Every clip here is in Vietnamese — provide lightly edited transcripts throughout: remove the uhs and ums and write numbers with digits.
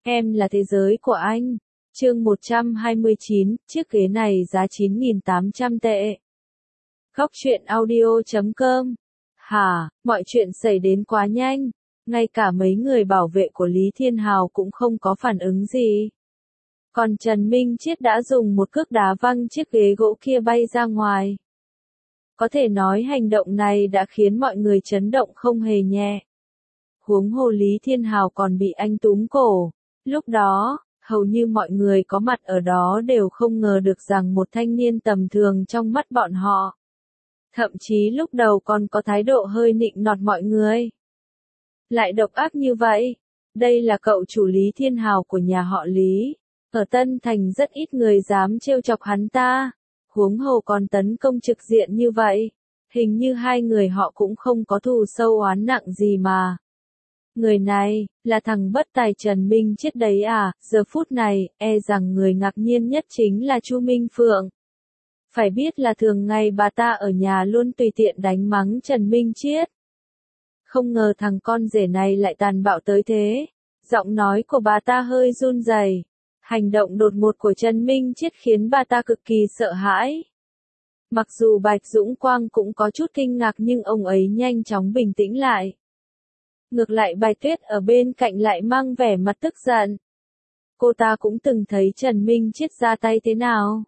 Em là thế giới của anh. Chương 129, chiếc ghế này giá 9.800 tệ. Góc truyện audio.com. Hả, mọi chuyện xảy đến quá nhanh. Ngay cả mấy người bảo vệ của Lý Thiên Hào cũng không có phản ứng gì. Còn Trần Minh Chiết đã dùng một cước đá văng chiếc ghế gỗ kia bay ra ngoài. Có thể nói hành động này đã khiến mọi người chấn động không hề nhẹ. Huống hồ Lý Thiên Hào còn bị anh túm cổ. Lúc đó, hầu như mọi người có mặt ở đó đều không ngờ được rằng một thanh niên tầm thường trong mắt bọn họ. Thậm chí lúc đầu còn có thái độ hơi nịnh nọt mọi người. Lại độc ác như vậy. Đây là cậu chủ Lý Thiên Hào của nhà họ Lý. Ở Tân Thành rất ít người dám trêu chọc hắn ta. Huống hồ còn tấn công trực diện như vậy. Hình như hai người họ cũng không có thù sâu oán nặng gì mà. Người này, là thằng bất tài Trần Minh Chiết đấy à, giờ phút này, e rằng người ngạc nhiên nhất chính là Chu Minh Phượng. Phải biết là thường ngày bà ta ở nhà luôn tùy tiện đánh mắng Trần Minh Chiết. Không ngờ thằng con rể này lại tàn bạo tới thế. Giọng nói của bà ta hơi run rẩy. Hành động đột ngột của Trần Minh Chiết khiến bà ta cực kỳ sợ hãi. Mặc dù Bạch Dũng Quang cũng có chút kinh ngạc nhưng ông ấy nhanh chóng bình tĩnh lại. Ngược lại Bạch Tuyết ở bên cạnh lại mang vẻ mặt tức giận. Cô ta cũng từng thấy Trần Minh Chiết ra tay thế nào.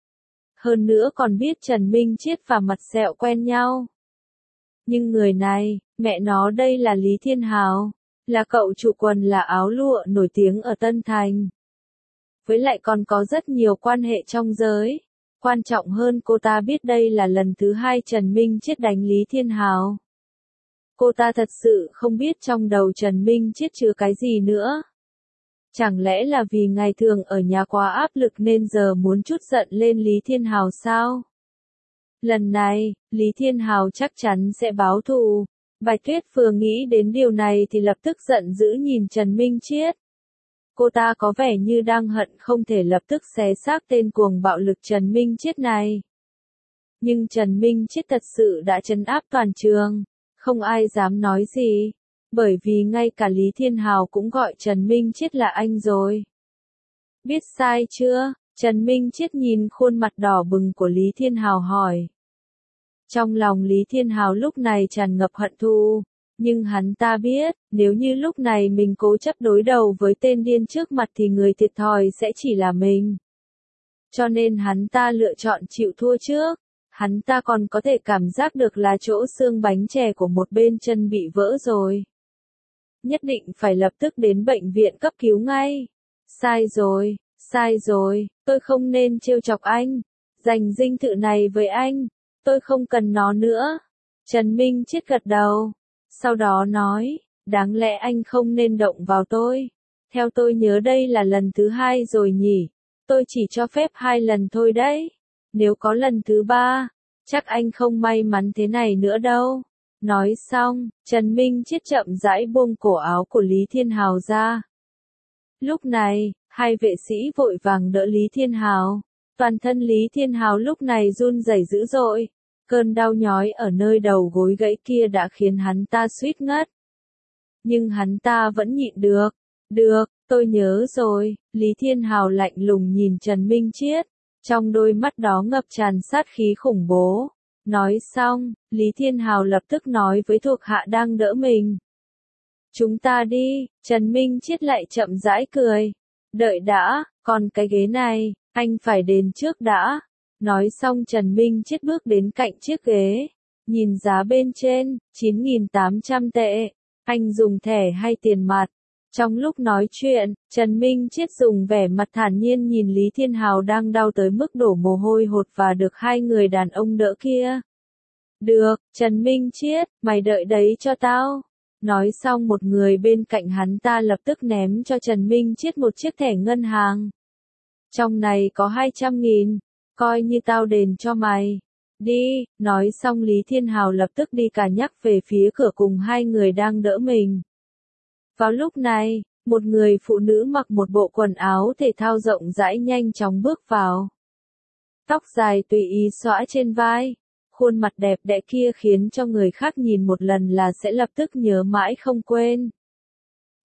Hơn nữa còn biết Trần Minh Chiết và Mặt Sẹo quen nhau. Nhưng người này, mẹ nó đây là Lý Thiên Hào, là cậu chủ quần là áo lụa nổi tiếng ở Tân Thành. Với lại còn có rất nhiều quan hệ trong giới. Quan trọng hơn cô ta biết đây là lần thứ hai Trần Minh Chiết đánh Lý Thiên Hào. Cô ta thật sự không biết trong đầu Trần Minh Chiết chứa cái gì nữa. Chẳng lẽ là vì ngày thường ở nhà quá áp lực nên giờ muốn chút giận lên Lý Thiên Hào sao? Lần này, Lý Thiên Hào chắc chắn sẽ báo thù. Bạch Tuyết vừa nghĩ đến điều này thì lập tức giận dữ nhìn Trần Minh Chiết. Cô ta có vẻ như đang hận không thể lập tức xé xác tên cuồng bạo lực Trần Minh Chiết này. Nhưng Trần Minh Chiết thật sự đã trấn áp toàn trường. Không ai dám nói gì. Bởi vì ngay cả Lý Thiên Hào cũng gọi Trần Minh Chiết là anh rồi. Biết sai chưa? Trần Minh Chiết nhìn khuôn mặt đỏ bừng của Lý Thiên Hào hỏi. Trong lòng Lý Thiên Hào lúc này tràn ngập hận thù. Nhưng hắn ta biết, nếu như lúc này mình cố chấp đối đầu với tên điên trước mặt thì người thiệt thòi sẽ chỉ là mình. Cho nên hắn ta lựa chọn chịu thua trước. Hắn ta còn có thể cảm giác được là chỗ xương bánh chè của một bên chân bị vỡ rồi. Nhất định phải lập tức đến bệnh viện cấp cứu ngay. Sai rồi, tôi không nên trêu chọc anh. Dành dinh thự này với anh, tôi không cần nó nữa. Trần Minh Chiết gật đầu. Sau đó nói, đáng lẽ anh không nên động vào tôi. Theo tôi nhớ đây là lần thứ 2 rồi nhỉ. Tôi chỉ cho phép 2 lần thôi đấy. Nếu có lần thứ 3, chắc anh không may mắn thế này nữa đâu. Nói xong, Trần Minh Chiết chậm rãi buông cổ áo của Lý Thiên Hào ra. Lúc này, hai vệ sĩ vội vàng đỡ Lý Thiên Hào. Toàn thân Lý Thiên Hào lúc này run rẩy dữ dội. Cơn đau nhói ở nơi đầu gối gãy kia đã khiến hắn ta suýt ngất. Nhưng hắn ta vẫn nhịn được. Được, tôi nhớ rồi. Lý Thiên Hào lạnh lùng nhìn Trần Minh Chiết. Trong đôi mắt đó ngập tràn sát khí khủng bố. Nói xong, Lý Thiên Hào lập tức nói với thuộc hạ đang đỡ mình. Chúng ta đi, Trần Minh Chiết lại chậm rãi cười. Đợi đã, còn cái ghế này, anh phải đền trước đã. Nói xong Trần Minh Chiết bước đến cạnh chiếc ghế. Nhìn giá bên trên, 9.800 tệ. Anh dùng thẻ hay tiền mặt? Trong lúc nói chuyện, Trần Minh Chiết dùng vẻ mặt thản nhiên nhìn Lý Thiên Hào đang đau tới mức đổ mồ hôi hột và được hai người đàn ông đỡ kia. Được, Trần Minh Chiết, mày đợi đấy cho tao. Nói xong một người bên cạnh hắn ta lập tức ném cho Trần Minh Chiết một chiếc thẻ ngân hàng. Trong này có 200.000, coi như tao đền cho mày. Đi, nói xong Lý Thiên Hào lập tức đi cả nhắc về phía cửa cùng hai người đang đỡ mình. Vào lúc này, một người phụ nữ mặc một bộ quần áo thể thao rộng rãi nhanh chóng bước vào. Tóc dài tùy ý xõa trên vai, khuôn mặt đẹp đẽ kia khiến cho người khác nhìn một lần là sẽ lập tức nhớ mãi không quên.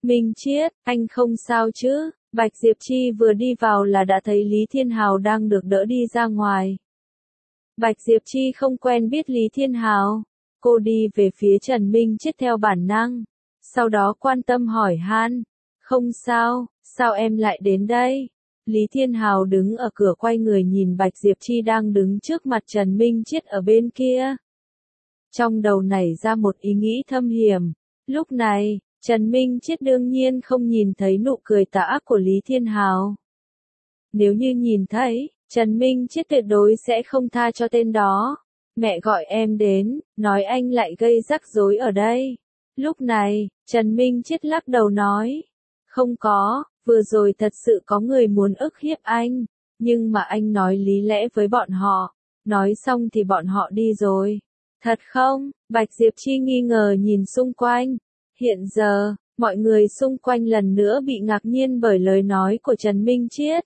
Minh Chiết, anh không sao chứ? Bạch Diệp Chi vừa đi vào là đã thấy Lý Thiên Hào đang được đỡ đi ra ngoài. Bạch Diệp Chi không quen biết Lý Thiên Hào. Cô đi về phía Trần Minh Chiết theo bản năng. Sau đó quan tâm hỏi han. Không sao, sao em lại đến đây? Lý Thiên Hào đứng ở cửa quay người nhìn Bạch Diệp Chi đang đứng trước mặt Trần Minh Chiết ở bên kia. Trong đầu nảy ra một ý nghĩ thâm hiểm. Lúc này, Trần Minh Chiết đương nhiên không nhìn thấy nụ cười tà ác của Lý Thiên Hào. Nếu như nhìn thấy, Trần Minh Chiết tuyệt đối sẽ không tha cho tên đó. Mẹ gọi em đến, nói anh lại gây rắc rối ở đây. Lúc này, Trần Minh Chiết lắc đầu nói. Không có, vừa rồi thật sự có người muốn ức hiếp anh. Nhưng mà anh nói lý lẽ với bọn họ. Nói xong thì bọn họ đi rồi. Thật không? Bạch Diệp Chi nghi ngờ nhìn xung quanh. Hiện giờ, mọi người xung quanh lần nữa bị ngạc nhiên bởi lời nói của Trần Minh Chiết.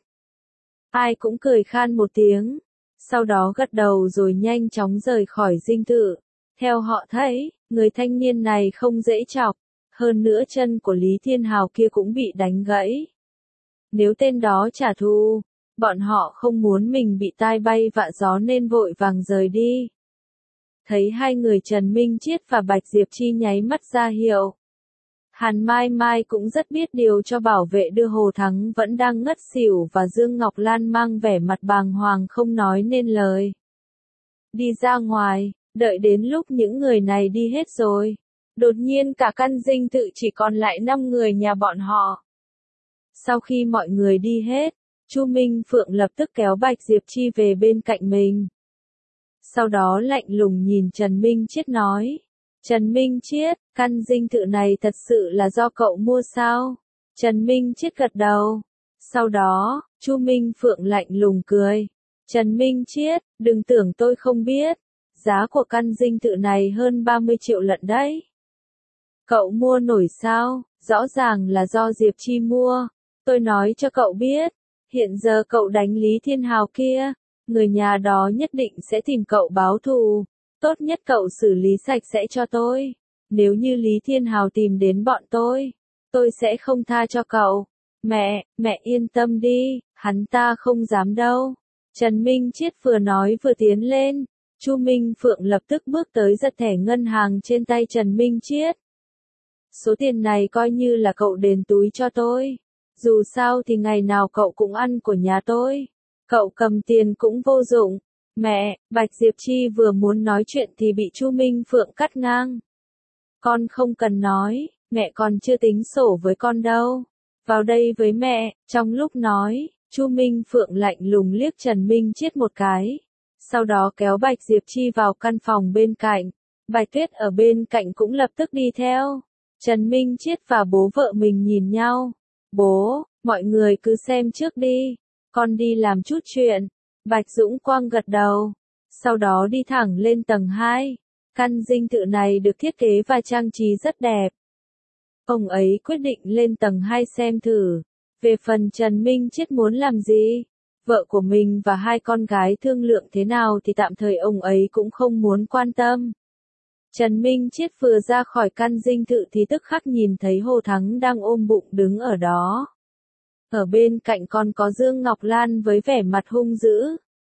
Ai cũng cười khan một tiếng, sau đó gật đầu rồi nhanh chóng rời khỏi dinh thự. Theo họ thấy, người thanh niên này không dễ chọc, hơn nữa chân của Lý Thiên Hào kia cũng bị đánh gãy. Nếu tên đó trả thù, bọn họ không muốn mình bị tai bay vạ gió nên vội vàng rời đi. Thấy hai người Trần Minh Chiết và Bạch Diệp Chi nháy mắt ra hiệu. Hàn Mai Mai cũng rất biết điều cho bảo vệ đưa Hồ Thắng vẫn đang ngất xỉu và Dương Ngọc Lan mang vẻ mặt bàng hoàng không nói nên lời. Đi ra ngoài, đợi đến lúc những người này đi hết rồi. Đột nhiên cả căn dinh thự chỉ còn lại 5 người nhà bọn họ. Sau khi mọi người đi hết, Chu Minh Phượng lập tức kéo Bạch Diệp Chi về bên cạnh mình. Sau đó lạnh lùng nhìn Trần Minh Chiết nói. Trần Minh Chiết, căn dinh thự này thật sự là do cậu mua sao? Trần Minh Chiết gật đầu. Sau đó, Chu Minh Phượng lạnh lùng cười. Trần Minh Chiết, đừng tưởng tôi không biết. Giá của căn dinh thự này hơn 30 triệu lận đấy. Cậu mua nổi sao? Rõ ràng là do Diệp Chi mua. Tôi nói cho cậu biết. Hiện giờ cậu đánh Lý Thiên Hào kia. Người nhà đó nhất định sẽ tìm cậu báo thù. Tốt nhất cậu xử lý sạch sẽ cho tôi. Nếu như Lý Thiên Hào tìm đến bọn tôi sẽ không tha cho cậu. Mẹ yên tâm đi, hắn ta không dám đâu. Trần Minh Chiết vừa nói vừa tiến lên. Chu Minh Phượng lập tức bước tới giật thẻ ngân hàng trên tay Trần Minh Chiết. Số tiền này coi như là cậu đền túi cho tôi. Dù sao thì ngày nào cậu cũng ăn của nhà tôi. Cậu cầm tiền cũng vô dụng. Mẹ, Bạch Diệp Chi vừa muốn nói chuyện thì bị Chu Minh Phượng cắt ngang. Con không cần nói, mẹ còn chưa tính sổ với con đâu. Vào đây với mẹ, trong lúc nói, Chu Minh Phượng lạnh lùng liếc Trần Minh Chiết một cái. Sau đó kéo Bạch Diệp Chi vào căn phòng bên cạnh. Bạch Tuyết ở bên cạnh cũng lập tức đi theo. Trần Minh Chiết và bố vợ mình nhìn nhau. Bố, mọi người cứ xem trước đi. Con đi làm chút chuyện. Bạch Dũng Quang gật đầu. Sau đó đi thẳng lên tầng 2. Căn dinh thự này được thiết kế và trang trí rất đẹp. Ông ấy quyết định lên tầng 2 xem thử. Về phần Trần Minh Chiết muốn làm gì, vợ của mình và hai con gái thương lượng thế nào thì tạm thời ông ấy cũng không muốn quan tâm. Trần Minh Chiết vừa ra khỏi căn dinh thự thì tức khắc nhìn thấy Hồ Thắng đang ôm bụng đứng ở đó. Ở bên cạnh còn có Dương Ngọc Lan với vẻ mặt hung dữ.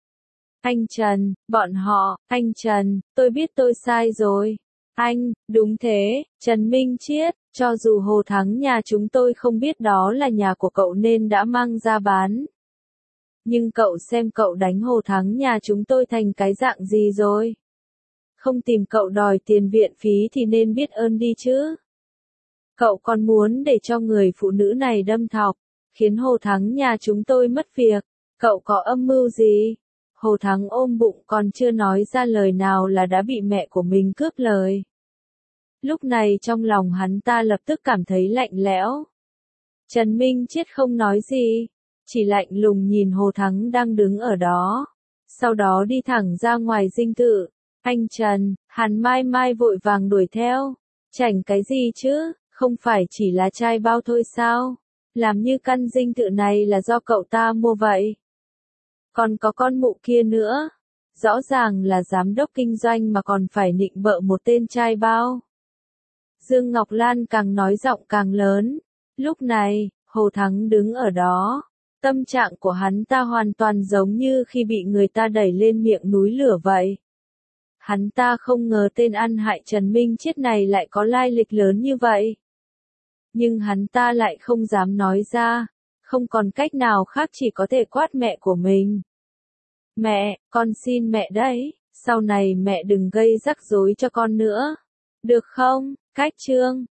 Anh Trần, anh Trần, tôi biết tôi sai rồi. Anh, đúng thế, Trần Minh Chiết, cho dù Hồ Thắng nhà chúng tôi không biết đó là nhà của cậu nên đã mang ra bán. Nhưng cậu xem cậu đánh Hồ Thắng nhà chúng tôi thành cái dạng gì rồi. Không tìm cậu đòi tiền viện phí thì nên biết ơn đi chứ. Cậu còn muốn để cho người phụ nữ này đâm thọc, khiến Hồ Thắng nhà chúng tôi mất việc. Cậu có âm mưu gì? Hồ Thắng ôm bụng còn chưa nói ra lời nào là đã bị mẹ của mình cướp lời. Lúc này trong lòng hắn ta lập tức cảm thấy lạnh lẽo. Trần Minh Chiết không nói gì, chỉ lạnh lùng nhìn Hồ Thắng đang đứng ở đó. Sau đó đi thẳng ra ngoài dinh thự. Anh Trần, Hàn Mai Mai vội vàng đuổi theo. Chảnh cái gì chứ, không phải chỉ là chai bao thôi sao? Làm như căn dinh thự này là do cậu ta mua vậy. Còn có con mụ kia nữa. Rõ ràng là giám đốc kinh doanh mà còn phải nịnh bợ một tên trai bao. Dương Ngọc Lan càng nói giọng càng lớn. Lúc này, Hồ Thắng đứng ở đó. Tâm trạng của hắn ta hoàn toàn giống như khi bị người ta đẩy lên miệng núi lửa vậy. Hắn ta không ngờ tên ăn hại Trần Minh Chết này lại có lai lịch lớn như vậy. Nhưng hắn ta lại không dám nói ra, không còn cách nào khác chỉ có thể quát mẹ của mình. Mẹ, con xin mẹ đấy, sau này mẹ đừng gây rắc rối cho con nữa. Được không? Cách chương